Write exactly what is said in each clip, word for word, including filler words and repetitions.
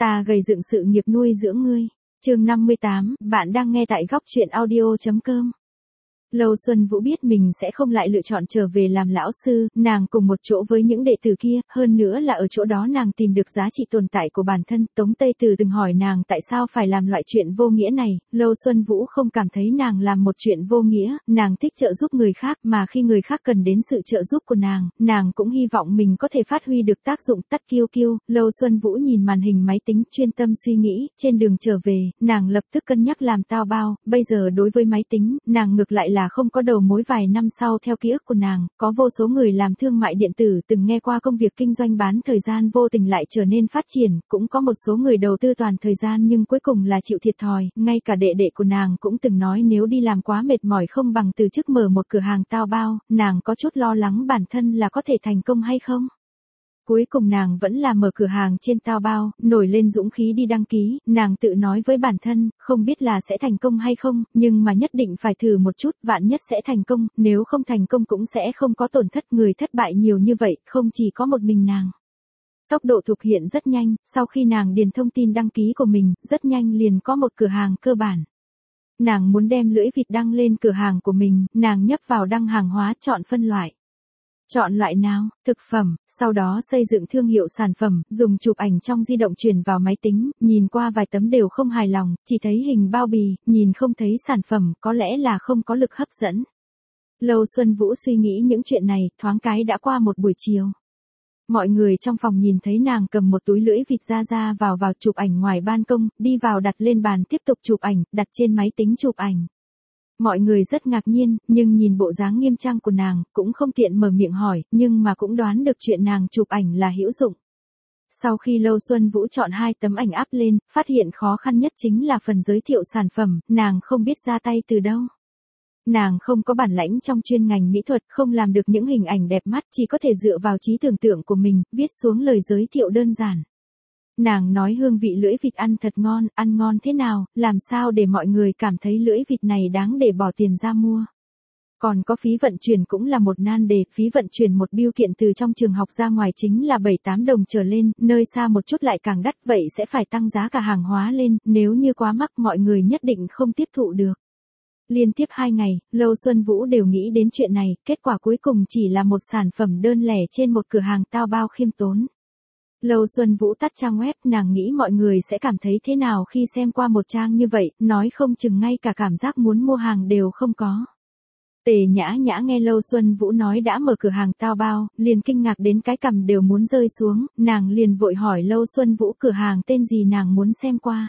Ta gầy dựng sự nghiệp nuôi dưỡng ngươi. Chương năm mươi tám, bạn đang nghe tại góc truyện audio chấm com. Lâu Xuân Vũ biết mình sẽ không lại lựa chọn trở về làm lão sư, nàng cùng một chỗ với những đệ tử kia, hơn nữa là ở chỗ đó nàng tìm được giá trị tồn tại của bản thân. Tống Tây Từ từng hỏi nàng tại sao phải làm loại chuyện vô nghĩa này, Lâu Xuân Vũ không cảm thấy nàng làm một chuyện vô nghĩa, nàng thích trợ giúp người khác, mà khi người khác cần đến sự trợ giúp của nàng, nàng cũng hy vọng mình có thể phát huy được tác dụng. Tắt kiêu kiêu, Lâu Xuân Vũ nhìn màn hình máy tính chuyên tâm suy nghĩ, trên đường trở về, nàng lập tức cân nhắc làm tao bao, bây giờ đối với máy tính, nàng ngược lại là không có đầu mối. Vài năm sau theo ký ức của nàng, có vô số người làm thương mại điện tử từng nghe qua công việc kinh doanh bán thời gian vô tình lại trở nên phát triển, cũng có một số người đầu tư toàn thời gian nhưng cuối cùng là chịu thiệt thòi, ngay cả đệ đệ của nàng cũng từng nói nếu đi làm quá mệt mỏi không bằng từ chức mở một cửa hàng tao bao, nàng có chút lo lắng bản thân là có thể thành công hay không. Cuối cùng nàng vẫn là mở cửa hàng trên Taobao, nổi lên dũng khí đi đăng ký, nàng tự nói với bản thân, không biết là sẽ thành công hay không, nhưng mà nhất định phải thử một chút, vạn nhất sẽ thành công, nếu không thành công cũng sẽ không có tổn thất. Người thất bại nhiều như vậy, không chỉ có một mình nàng. Tốc độ thực hiện rất nhanh, sau khi nàng điền thông tin đăng ký của mình, rất nhanh liền có một cửa hàng cơ bản. Nàng muốn đem lưỡi vịt đăng lên cửa hàng của mình, nàng nhấp vào đăng hàng hóa, chọn phân loại. Chọn loại nào, thực phẩm, sau đó xây dựng thương hiệu sản phẩm, dùng chụp ảnh trong di động truyền vào máy tính, nhìn qua vài tấm đều không hài lòng, chỉ thấy hình bao bì, nhìn không thấy sản phẩm, có lẽ là không có lực hấp dẫn. Lâu Xuân Vũ suy nghĩ những chuyện này, thoáng cái đã qua một buổi chiều. Mọi người trong phòng nhìn thấy nàng cầm một túi lưỡi vịt ra ra vào vào chụp ảnh ngoài ban công, đi vào đặt lên bàn tiếp tục chụp ảnh, đặt trên máy tính chụp ảnh. Mọi người rất ngạc nhiên, nhưng nhìn bộ dáng nghiêm trang của nàng, cũng không tiện mở miệng hỏi, nhưng mà cũng đoán được chuyện nàng chụp ảnh là hữu dụng. Sau khi Lâu Xuân Vũ chọn hai tấm ảnh áp lên, phát hiện khó khăn nhất chính là phần giới thiệu sản phẩm, nàng không biết ra tay từ đâu. Nàng không có bản lãnh trong chuyên ngành mỹ thuật, không làm được những hình ảnh đẹp mắt, chỉ có thể dựa vào trí tưởng tượng của mình, viết xuống lời giới thiệu đơn giản. Nàng nói hương vị lưỡi vịt ăn thật ngon, ăn ngon thế nào, làm sao để mọi người cảm thấy lưỡi vịt này đáng để bỏ tiền ra mua. Còn có phí vận chuyển cũng là một nan đề, phí vận chuyển một bưu kiện từ trong trường học ra ngoài chính là bảy tám đồng trở lên, nơi xa một chút lại càng đắt, vậy sẽ phải tăng giá cả hàng hóa lên, nếu như quá mắc mọi người nhất định không tiếp thụ được. Liên tiếp hai ngày, Lâu Xuân Vũ đều nghĩ đến chuyện này, kết quả cuối cùng chỉ là một sản phẩm đơn lẻ trên một cửa hàng Taobao khiêm tốn. Lâu Xuân Vũ tắt trang web, nàng nghĩ mọi người sẽ cảm thấy thế nào khi xem qua một trang như vậy, nói không chừng ngay cả cảm giác muốn mua hàng đều không có. Tề Nhã Nhã nghe Lâu Xuân Vũ nói đã mở cửa hàng Taobao, liền kinh ngạc đến cái cằm đều muốn rơi xuống, nàng liền vội hỏi Lâu Xuân Vũ cửa hàng tên gì nàng muốn xem qua.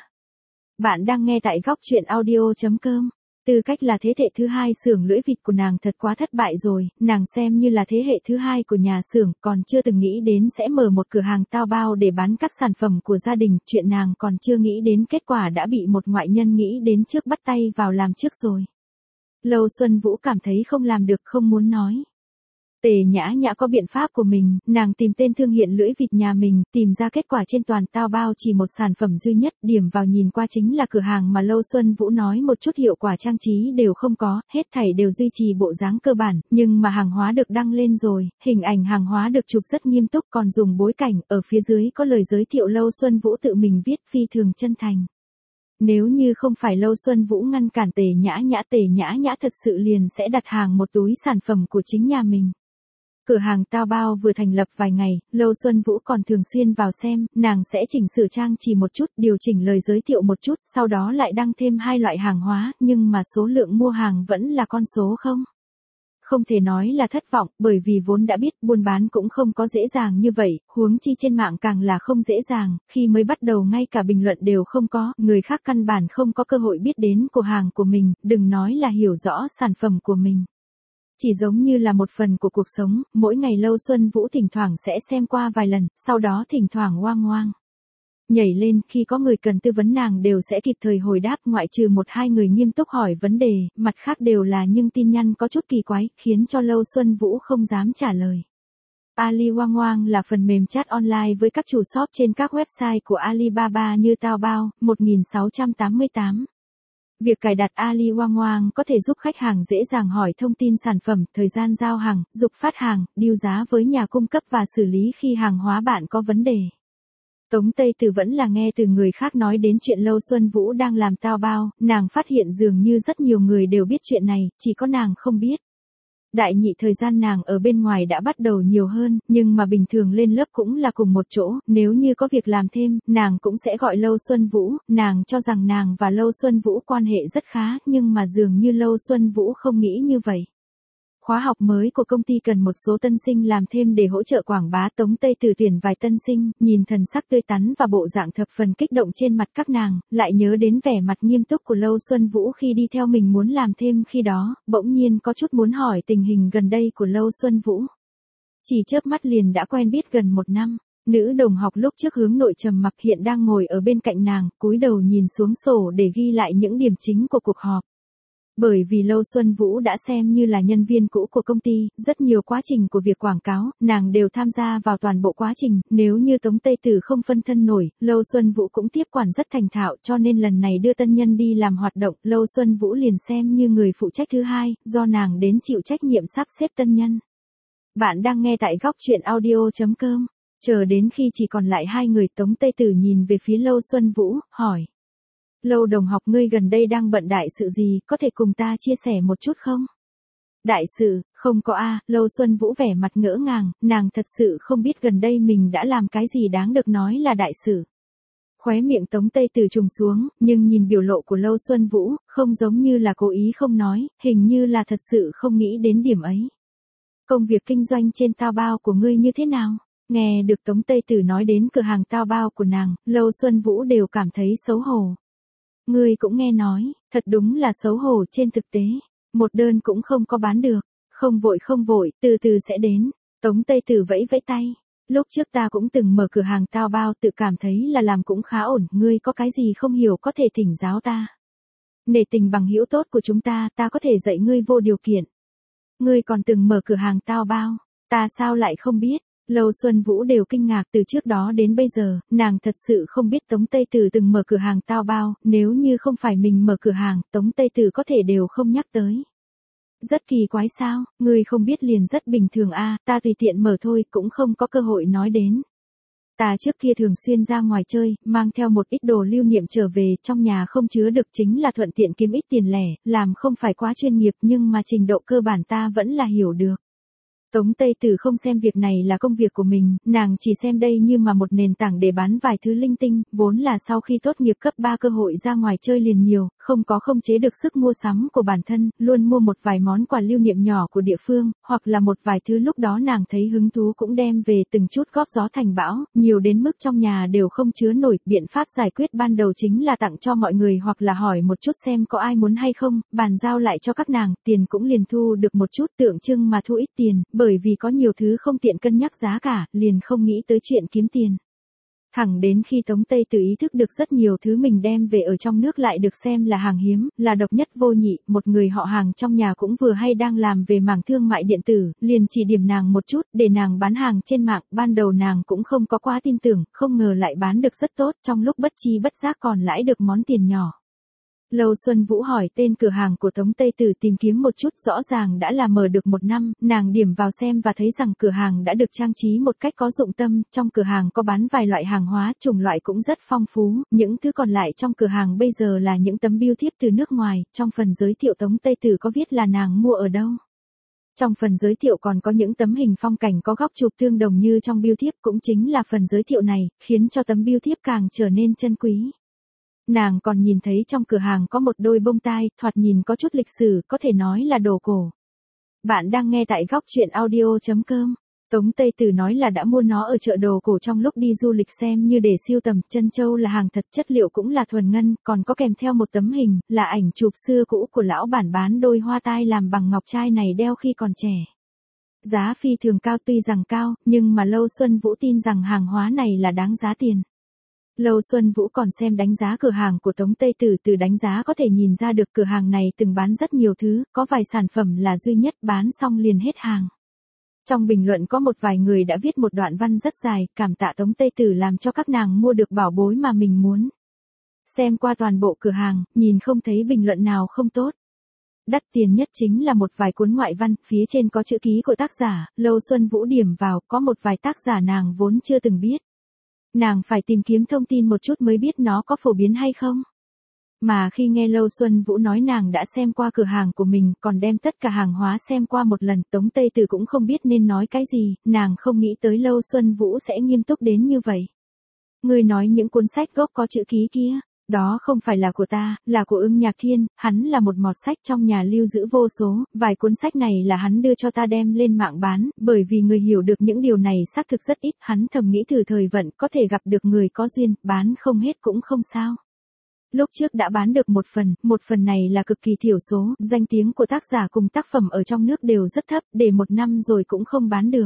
Bạn đang nghe tại góc truyện audio chấm com. Tư cách là thế hệ thứ hai xưởng lưỡi vịt của nàng thật quá thất bại rồi, nàng xem như là thế hệ thứ hai của nhà xưởng, còn chưa từng nghĩ đến sẽ mở một cửa hàng Taobao để bán các sản phẩm của gia đình, chuyện nàng còn chưa nghĩ đến kết quả đã bị một ngoại nhân nghĩ đến trước bắt tay vào làm trước rồi. Lâu Xuân Vũ cảm thấy không làm được, không muốn nói. Tề Nhã Nhã có biện pháp của mình, nàng tìm tên thương hiện lưỡi vịt nhà mình, tìm ra kết quả trên toàn Taobao chỉ một sản phẩm duy nhất, điểm vào nhìn qua chính là cửa hàng mà Lâu Xuân Vũ nói một chút hiệu quả trang trí đều không có, hết thảy đều duy trì bộ dáng cơ bản, nhưng mà hàng hóa được đăng lên rồi, hình ảnh hàng hóa được chụp rất nghiêm túc, còn dùng bối cảnh, ở phía dưới có lời giới thiệu Lâu Xuân Vũ tự mình viết phi thường chân thành. Nếu như không phải Lâu Xuân Vũ ngăn cản Tề Nhã Nhã, Tề Nhã Nhã thật sự liền sẽ đặt hàng một túi sản phẩm của chính nhà mình. Cửa hàng Taobao vừa thành lập vài ngày, Lâu Xuân Vũ còn thường xuyên vào xem, nàng sẽ chỉnh sửa trang chỉ một chút, điều chỉnh lời giới thiệu một chút, sau đó lại đăng thêm hai loại hàng hóa, nhưng mà số lượng mua hàng vẫn là con số không. Không thể nói là thất vọng, bởi vì vốn đã biết buôn bán cũng không có dễ dàng như vậy, huống chi trên mạng càng là không dễ dàng, khi mới bắt đầu ngay cả bình luận đều không có, người khác căn bản không có cơ hội biết đến cửa hàng của mình, đừng nói là hiểu rõ sản phẩm của mình. Chỉ giống như là một phần của cuộc sống, mỗi ngày Lâu Xuân Vũ thỉnh thoảng sẽ xem qua vài lần, sau đó thỉnh thoảng hoang hoang nhảy lên, khi có người cần tư vấn nàng đều sẽ kịp thời hồi đáp, ngoại trừ một hai người nghiêm túc hỏi vấn đề, mặt khác đều là những tin nhắn có chút kỳ quái, khiến cho Lâu Xuân Vũ không dám trả lời. Ali Wang Wang là phần mềm chat online với các chủ shop trên các website của Alibaba như Taobao, một nghìn sáu trăm tám mươi tám. Việc cài đặt Ali Wang Wang có thể giúp khách hàng dễ dàng hỏi thông tin sản phẩm, thời gian giao hàng, dục phát hàng, deal giá với nhà cung cấp và xử lý khi hàng hóa bạn có vấn đề. Tống Tây Từ vẫn là nghe từ người khác nói đến chuyện Lâu Xuân Vũ đang làm tao bao, nàng phát hiện dường như rất nhiều người đều biết chuyện này, chỉ có nàng không biết. Đại nhị thời gian nàng ở bên ngoài đã bắt đầu nhiều hơn, nhưng mà bình thường lên lớp cũng là cùng một chỗ, nếu như có việc làm thêm, nàng cũng sẽ gọi Lâu Xuân Vũ, nàng cho rằng nàng và Lâu Xuân Vũ quan hệ rất khá, nhưng mà dường như Lâu Xuân Vũ không nghĩ như vậy. Khóa học mới của công ty cần một số tân sinh làm thêm để hỗ trợ quảng bá. Tống Tây Từ tuyển vài tân sinh, nhìn thần sắc tươi tắn và bộ dạng thập phần kích động trên mặt các nàng, lại nhớ đến vẻ mặt nghiêm túc của Lâu Xuân Vũ khi đi theo mình muốn làm thêm khi đó, bỗng nhiên có chút muốn hỏi tình hình gần đây của Lâu Xuân Vũ. Chỉ chớp mắt liền đã quen biết gần một năm. Nữ đồng học lúc trước hướng nội trầm mặc hiện đang ngồi ở bên cạnh nàng, cúi đầu nhìn xuống sổ để ghi lại những điểm chính của cuộc họp. Bởi vì Lâu Xuân Vũ đã xem như là nhân viên cũ của công ty, rất nhiều quá trình của việc quảng cáo, nàng đều tham gia vào toàn bộ quá trình, nếu như Tống Tây Từ không phân thân nổi, Lâu Xuân Vũ cũng tiếp quản rất thành thạo, cho nên lần này đưa tân nhân đi làm hoạt động, Lâu Xuân Vũ liền xem như người phụ trách thứ hai, do nàng đến chịu trách nhiệm sắp xếp tân nhân. Bạn đang nghe tại góc truyện audio chấm com, chờ đến khi chỉ còn lại hai người, Tống Tây Từ nhìn về phía Lâu Xuân Vũ, hỏi. Lâu đồng học, ngươi gần đây đang bận đại sự gì, có thể cùng ta chia sẻ một chút không? Đại sự, không có a. Lâu Xuân Vũ vẻ mặt ngỡ ngàng, nàng thật sự không biết gần đây mình đã làm cái gì đáng được nói là đại sự. Khóe miệng Tống Tây Từ trùng xuống, nhưng nhìn biểu lộ của Lâu Xuân Vũ, không giống như là cố ý không nói, hình như là thật sự không nghĩ đến điểm ấy. Công việc kinh doanh trên tao bao của ngươi như thế nào? Nghe được Tống Tây Từ nói đến cửa hàng tao bao của nàng, Lâu Xuân Vũ đều cảm thấy xấu hổ. Ngươi cũng nghe nói, thật đúng là xấu hổ. Trên thực tế, một đơn cũng không có bán được. Không vội không vội, từ từ sẽ đến. Tống Tây Từ vẫy vẫy tay. Lúc trước ta cũng từng mở cửa hàng tao bao, tự cảm thấy là làm cũng khá ổn, ngươi có cái gì không hiểu có thể thỉnh giáo ta. Nể tình bằng hữu tốt của chúng ta, ta có thể dạy ngươi vô điều kiện. Ngươi còn từng mở cửa hàng tao bao, ta sao lại không biết. Lâu Xuân Vũ đều kinh ngạc, từ trước đó đến bây giờ, nàng thật sự không biết Tống Tây Từ từng mở cửa hàng tao bao, nếu như không phải mình mở cửa hàng, Tống Tây Từ có thể đều không nhắc tới. Rất kỳ quái sao, ngươi không biết liền rất bình thường a, ta tùy tiện mở thôi, cũng không có cơ hội nói đến. Ta trước kia thường xuyên ra ngoài chơi, mang theo một ít đồ lưu niệm trở về, trong nhà không chứa được chính là thuận tiện kiếm ít tiền lẻ, làm không phải quá chuyên nghiệp nhưng mà trình độ cơ bản ta vẫn là hiểu được. Tống Tây Từ không xem việc này là công việc của mình, nàng chỉ xem đây như mà một nền tảng để bán vài thứ linh tinh, vốn là sau khi tốt nghiệp cấp ba cơ hội ra ngoài chơi liền nhiều, không có không chế được sức mua sắm của bản thân, luôn mua một vài món quà lưu niệm nhỏ của địa phương, hoặc là một vài thứ lúc đó nàng thấy hứng thú cũng đem về từng chút góp gió thành bão, nhiều đến mức trong nhà đều không chứa nổi. Biện pháp giải quyết ban đầu chính là tặng cho mọi người hoặc là hỏi một chút xem có ai muốn hay không, bàn giao lại cho các nàng, tiền cũng liền thu được một chút, tượng trưng mà thu ít tiền. Bởi vì có nhiều thứ không tiện cân nhắc giá cả, liền không nghĩ tới chuyện kiếm tiền. Thẳng đến khi Tống Tây Từ ý thức được rất nhiều thứ mình đem về ở trong nước lại được xem là hàng hiếm, là độc nhất vô nhị, một người họ hàng trong nhà cũng vừa hay đang làm về mảng thương mại điện tử, liền chỉ điểm nàng một chút, để nàng bán hàng trên mạng, ban đầu nàng cũng không có quá tin tưởng, không ngờ lại bán được rất tốt, trong lúc bất chi bất giác còn lãi được món tiền nhỏ. Lâu Xuân Vũ hỏi tên cửa hàng của Tống Tây Từ, tìm kiếm một chút, rõ ràng đã là mở được một năm, nàng điểm vào xem và thấy rằng cửa hàng đã được trang trí một cách có dụng tâm, trong cửa hàng có bán vài loại hàng hóa, chủng loại cũng rất phong phú, những thứ còn lại trong cửa hàng bây giờ là những tấm bưu thiếp từ nước ngoài, trong phần giới thiệu Tống Tây Từ có viết là nàng mua ở đâu. Trong phần giới thiệu còn có những tấm hình phong cảnh có góc chụp tương đồng như trong bưu thiếp, cũng chính là phần giới thiệu này, khiến cho tấm bưu thiếp càng trở nên chân quý. Nàng còn nhìn thấy trong cửa hàng có một đôi bông tai, thoạt nhìn có chút lịch sử, có thể nói là đồ cổ. Bạn đang nghe tại góc truyện audio chấm com. Tống Tây Từ nói là đã mua nó ở chợ đồ cổ trong lúc đi du lịch xem như để siêu tầm, chân châu là hàng thật, chất liệu cũng là thuần ngân, còn có kèm theo một tấm hình, là ảnh chụp xưa cũ của lão bản bán đôi hoa tai làm bằng ngọc trai này đeo khi còn trẻ. Giá phi thường cao, tuy rằng cao, nhưng mà Lâu Xuân Vũ tin rằng hàng hóa này là đáng giá tiền. Lâu Xuân Vũ còn xem đánh giá cửa hàng của Tống Tây Từ, từ đánh giá có thể nhìn ra được cửa hàng này từng bán rất nhiều thứ, có vài sản phẩm là duy nhất bán xong liền hết hàng. Trong bình luận có một vài người đã viết một đoạn văn rất dài, cảm tạ Tống Tây Từ làm cho các nàng mua được bảo bối mà mình muốn. Xem qua toàn bộ cửa hàng, nhìn không thấy bình luận nào không tốt. Đắt tiền nhất chính là một vài cuốn ngoại văn, phía trên có chữ ký của tác giả, Lâu Xuân Vũ điểm vào, có một vài tác giả nàng vốn chưa từng biết. Nàng phải tìm kiếm thông tin một chút mới biết nó có phổ biến hay không. Mà khi nghe Lâu Xuân Vũ nói nàng đã xem qua cửa hàng của mình, còn đem tất cả hàng hóa xem qua một lần, Tống Tây Tử cũng không biết nên nói cái gì, nàng không nghĩ tới Lâu Xuân Vũ sẽ nghiêm túc đến như vậy. Ngươi nói những cuốn sách gốc có chữ ký kia, đó không phải là của ta, là của Ưng Nhạc Thiên, hắn là một mọt sách trong nhà lưu giữ vô số, vài cuốn sách này là hắn đưa cho ta đem lên mạng bán, bởi vì người hiểu được những điều này xác thực rất ít, hắn thầm nghĩ thử thời vận có thể gặp được người có duyên, bán không hết cũng không sao. Lúc trước đã bán được một phần, một phần này là cực kỳ thiểu số, danh tiếng của tác giả cùng tác phẩm ở trong nước đều rất thấp, để một năm rồi cũng không bán được.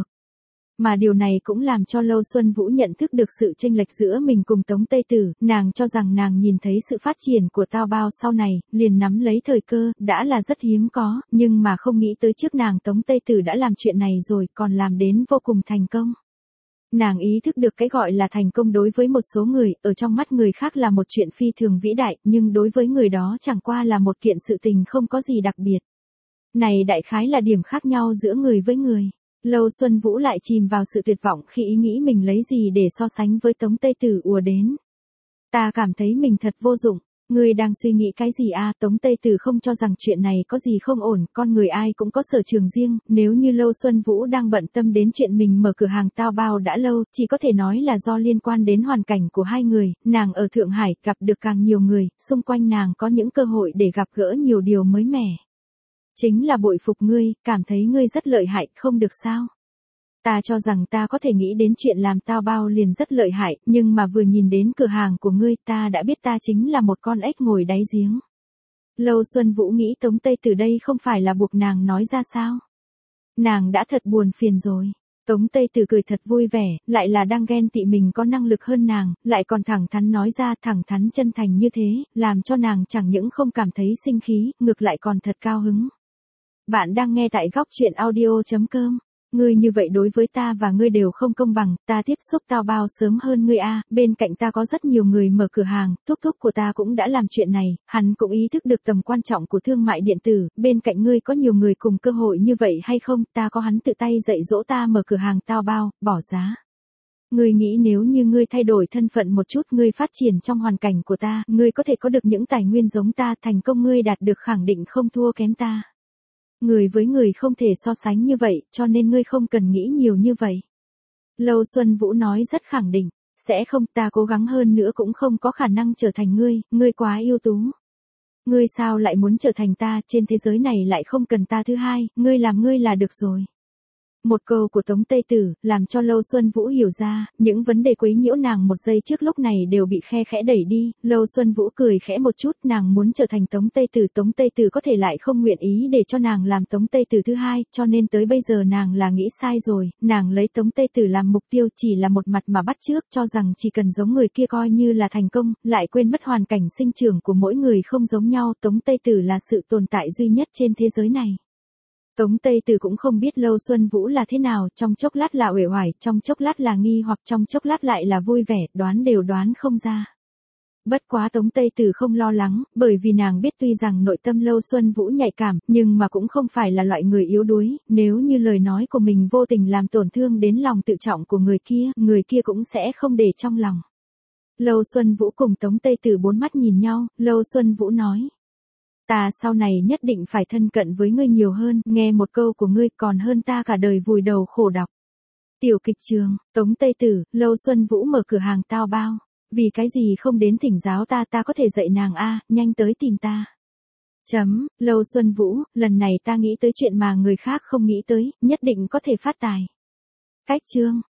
Mà điều này cũng làm cho Lâu Xuân Vũ nhận thức được sự chênh lệch giữa mình cùng Tống Tây Tử, nàng cho rằng nàng nhìn thấy sự phát triển của Tao Bao sau này, liền nắm lấy thời cơ, đã là rất hiếm có, nhưng mà không nghĩ tới trước nàng Tống Tây Tử đã làm chuyện này rồi, còn làm đến vô cùng thành công. Nàng ý thức được cái gọi là thành công đối với một số người, ở trong mắt người khác là một chuyện phi thường vĩ đại, nhưng đối với người đó chẳng qua là một kiện sự tình không có gì đặc biệt. Này đại khái là điểm khác nhau giữa người với người. Lâu Xuân Vũ lại chìm vào sự tuyệt vọng khi ý nghĩ mình lấy gì để so sánh với Tống Tây Tử ùa đến. Ta cảm thấy mình thật vô dụng. Ngươi đang suy nghĩ cái gì à? Tống Tây Tử không cho rằng chuyện này có gì không ổn, con người ai cũng có sở trường riêng, nếu như Lâu Xuân Vũ đang bận tâm đến chuyện mình mở cửa hàng Tao Bao đã lâu, chỉ có thể nói là do liên quan đến hoàn cảnh của hai người, nàng ở Thượng Hải gặp được càng nhiều người, xung quanh nàng có những cơ hội để gặp gỡ nhiều điều mới mẻ. Chính là bội phục ngươi, cảm thấy ngươi rất lợi hại, không được sao? Ta cho rằng ta có thể nghĩ đến chuyện làm Tao Bao liền rất lợi hại, nhưng mà vừa nhìn đến cửa hàng của ngươi ta đã biết ta chính là một con ếch ngồi đáy giếng. Lâu Xuân Vũ nghĩ Tống Tây Tử đây không phải là buộc nàng nói ra sao? Nàng đã thật buồn phiền rồi. Tống Tây Tử cười thật vui vẻ, lại là đang ghen tị mình có năng lực hơn nàng, lại còn thẳng thắn nói ra thẳng thắn chân thành như thế, làm cho nàng chẳng những không cảm thấy sinh khí, ngược lại còn thật cao hứng. Bạn đang nghe tại góc truyện audio chấm com. Ngươi như vậy đối với ta và ngươi đều không công bằng, ta tiếp xúc Tao Bao sớm hơn ngươi a, bên cạnh ta có rất nhiều người mở cửa hàng, thúc thúc của ta cũng đã làm chuyện này, hắn cũng ý thức được tầm quan trọng của thương mại điện tử, bên cạnh ngươi có nhiều người cùng cơ hội như vậy hay không, ta có hắn tự tay dạy dỗ ta mở cửa hàng Tao Bao, bỏ giá. Ngươi nghĩ nếu như ngươi thay đổi thân phận một chút, ngươi phát triển trong hoàn cảnh của ta, ngươi có thể có được những tài nguyên giống ta, thành công ngươi đạt được khẳng định không thua kém ta. Người với người không thể so sánh như vậy, cho nên ngươi không cần nghĩ nhiều như vậy. Lâu Xuân Vũ nói rất khẳng định, sẽ không, ta cố gắng hơn nữa cũng không có khả năng trở thành ngươi, ngươi quá ưu tú. Ngươi sao lại muốn trở thành ta, trên thế giới này lại không cần ta thứ hai, ngươi làm ngươi là được rồi. Một câu của Tống Tây Tử, làm cho Lâu Xuân Vũ hiểu ra, những vấn đề quấy nhiễu nàng một giây trước lúc này đều bị khe khẽ đẩy đi, Lâu Xuân Vũ cười khẽ một chút, nàng muốn trở thành Tống Tây Tử, Tống Tây Tử có thể lại không nguyện ý để cho nàng làm Tống Tây Tử thứ hai, cho nên tới bây giờ nàng là nghĩ sai rồi, nàng lấy Tống Tây Tử làm mục tiêu chỉ là một mặt mà bắt chước, cho rằng chỉ cần giống người kia coi như là thành công, lại quên mất hoàn cảnh sinh trưởng của mỗi người không giống nhau, Tống Tây Tử là sự tồn tại duy nhất trên thế giới này. Tống Tây Tử cũng không biết Lâu Xuân Vũ là thế nào, trong chốc lát là uể oải, trong chốc lát là nghi hoặc trong chốc lát lại là vui vẻ, đoán đều đoán không ra. Bất quá Tống Tây Tử không lo lắng, bởi vì nàng biết tuy rằng nội tâm Lâu Xuân Vũ nhạy cảm, nhưng mà cũng không phải là loại người yếu đuối, nếu như lời nói của mình vô tình làm tổn thương đến lòng tự trọng của người kia, người kia cũng sẽ không để trong lòng. Lâu Xuân Vũ cùng Tống Tây Tử bốn mắt nhìn nhau, Lâu Xuân Vũ nói. Ta sau này nhất định phải thân cận với ngươi nhiều hơn, nghe một câu của ngươi còn hơn ta cả đời vùi đầu khổ đọc. Tiểu kịch trường, Tống Tây Tử, Lâu Xuân Vũ mở cửa hàng Tao Bao. Vì cái gì không đến thỉnh giáo ta, ta có thể dạy nàng a, nhanh tới tìm ta. Chấm, Lâu Xuân Vũ, lần này ta nghĩ tới chuyện mà người khác không nghĩ tới, nhất định có thể phát tài. Cách chương.